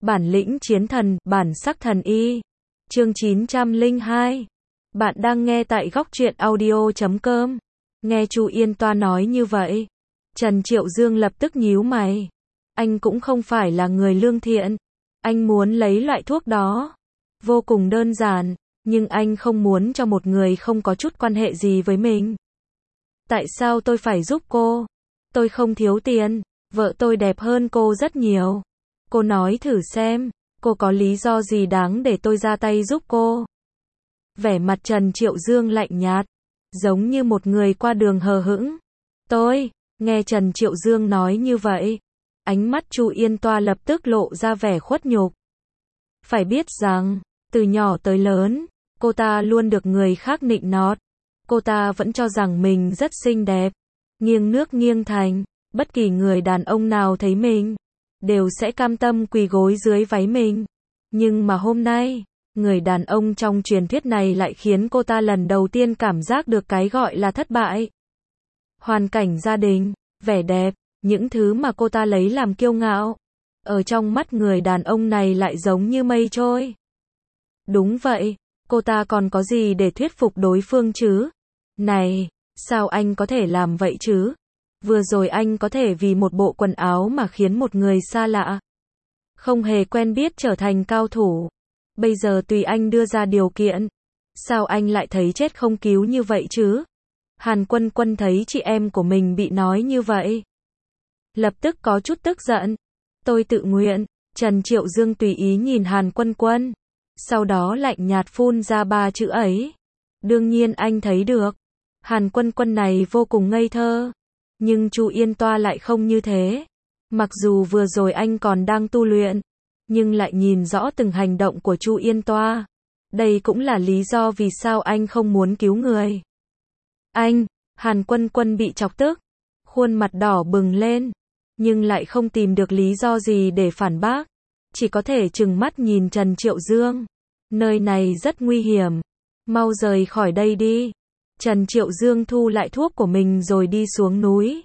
Bản lĩnh chiến thần, bản sắc thần y. Chương 902. Bạn đang nghe tại góc truyện audio.com. Nghe Chu Yên Toa nói như vậy, Trần Triệu Dương lập tức nhíu mày. Anh cũng không phải là người lương thiện. Anh muốn lấy loại thuốc đó. Vô cùng đơn giản, nhưng anh không muốn cho một người không có chút quan hệ gì với mình. Tại sao tôi phải giúp cô? Tôi không thiếu tiền, vợ tôi đẹp hơn cô rất nhiều. Cô nói thử xem, cô có lý do gì đáng để tôi ra tay giúp cô? Vẻ mặt Trần Triệu Dương lạnh nhạt, giống như một người qua đường hờ hững. Nghe Trần Triệu Dương nói như vậy, ánh mắt Chu Yên Toa lập tức lộ ra vẻ khuất nhục. Phải biết rằng, từ nhỏ tới lớn, cô ta luôn được người khác nịnh nót. Cô ta vẫn cho rằng mình rất xinh đẹp, nghiêng nước nghiêng thành, bất kỳ người đàn ông nào thấy mình đều sẽ cam tâm quỳ gối dưới váy mình. Nhưng mà hôm nay, người đàn ông trong truyền thuyết này lại khiến cô ta lần đầu tiên cảm giác được cái gọi là thất bại. Hoàn cảnh gia đình, vẻ đẹp, những thứ mà cô ta lấy làm kiêu ngạo, ở trong mắt người đàn ông này lại giống như mây trôi. Đúng vậy, cô ta còn có gì để thuyết phục đối phương chứ? Này, sao anh có thể làm vậy chứ? Vừa rồi anh có thể vì một bộ quần áo mà khiến một người xa lạ, không hề quen biết trở thành cao thủ. Bây giờ tùy anh đưa ra điều kiện. Sao anh lại thấy chết không cứu như vậy chứ? Hàn Quân Quân thấy chị em của mình bị nói như vậy, lập tức có chút tức giận. Tôi tự nguyện. Trần Triệu Dương tùy ý nhìn Hàn Quân Quân, sau đó lạnh nhạt phun ra 3 chữ ấy. Đương nhiên anh thấy được, Hàn Quân Quân này vô cùng ngây thơ. Nhưng Chu Yên Toa lại không như thế. Mặc dù vừa rồi anh còn đang tu luyện, nhưng lại nhìn rõ từng hành động của Chu Yên Toa. Đây cũng là lý do vì sao anh không muốn cứu người. Hàn Quân Quân bị chọc tức, khuôn mặt đỏ bừng lên, nhưng lại không tìm được lý do gì để phản bác. Chỉ có thể trừng mắt nhìn Trần Triệu Dương. Nơi này rất nguy hiểm. Mau rời khỏi đây đi. Trần Triệu Dương thu lại thuốc của mình rồi đi xuống núi.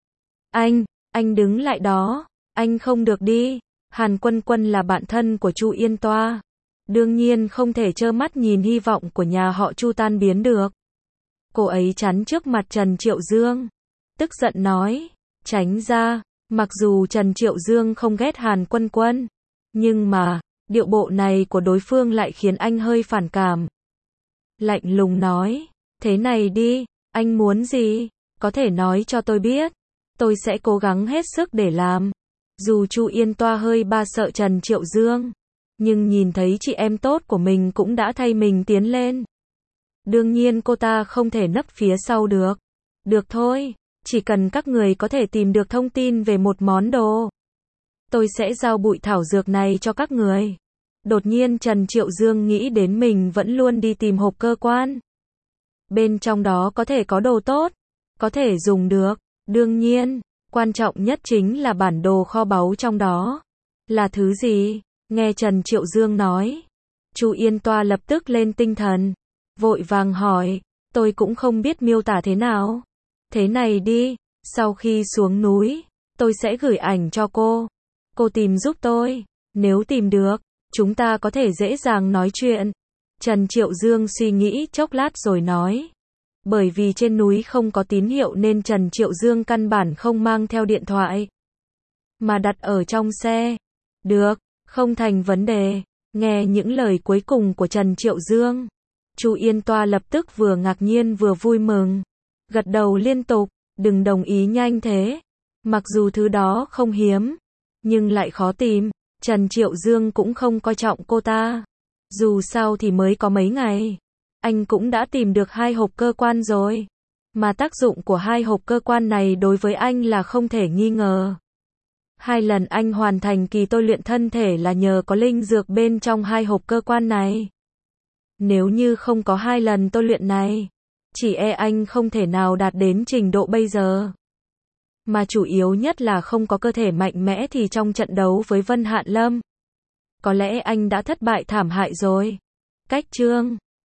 Anh đứng lại đó. Anh không được đi. Hàn Quân Quân là bạn thân của Chu Yên Toa. Đương nhiên không thể trơ mắt nhìn hy vọng của nhà họ Chu tan biến được. Cô ấy chắn trước mặt Trần Triệu Dương, tức giận nói, tránh ra. Mặc dù Trần Triệu Dương không ghét Hàn Quân Quân, nhưng mà, điệu bộ này của đối phương lại khiến anh hơi phản cảm. Lạnh lùng nói, thế này đi, anh muốn gì? Có thể nói cho tôi biết. Tôi sẽ cố gắng hết sức để làm. Dù Chu Yên Toa hơi sợ Trần Triệu Dương, nhưng nhìn thấy chị em tốt của mình cũng đã thay mình tiến lên. Đương nhiên cô ta không thể nấp phía sau được. Được thôi, chỉ cần các người có thể tìm được thông tin về một món đồ, tôi sẽ giao bụi thảo dược này cho các người. Đột nhiên Trần Triệu Dương nghĩ đến mình vẫn luôn đi tìm hộp cơ quan. Bên trong đó có thể có đồ tốt, có thể dùng được. Đương nhiên, quan trọng nhất chính là bản đồ kho báu trong đó. Là thứ gì? Nghe Trần Triệu Dương nói, Chu Yên Toa lập tức lên tinh thần, vội vàng hỏi, tôi cũng không biết miêu tả thế nào. Thế này đi, sau khi xuống núi, tôi sẽ gửi ảnh cho cô. Cô tìm giúp tôi. Nếu tìm được, chúng ta có thể dễ dàng nói chuyện. Trần Triệu Dương suy nghĩ chốc lát rồi nói. Bởi vì trên núi không có tín hiệu nên Trần Triệu Dương căn bản không mang theo điện thoại, mà đặt ở trong xe. Được, không thành vấn đề. Nghe những lời cuối cùng của Trần Triệu Dương, Chu Yên Toa lập tức vừa ngạc nhiên vừa vui mừng. Gật đầu liên tục, đừng đồng ý nhanh thế. Mặc dù thứ đó không hiếm, nhưng lại khó tìm. Trần Triệu Dương cũng không coi trọng cô ta. Dù sao thì mới có mấy ngày, anh cũng đã tìm được 2 hộp cơ quan rồi. Mà tác dụng của 2 hộp cơ quan này đối với anh là không thể nghi ngờ. 2 lần anh hoàn thành kỳ tôi luyện thân thể là nhờ có linh dược bên trong 2 hộp cơ quan này. Nếu như không có 2 lần tôi luyện này, chỉ e anh không thể nào đạt đến trình độ bây giờ. Mà chủ yếu nhất là không có cơ thể mạnh mẽ thì trong trận đấu với Vân Hạn Lâm, có lẽ anh đã thất bại thảm hại rồi. Cách chương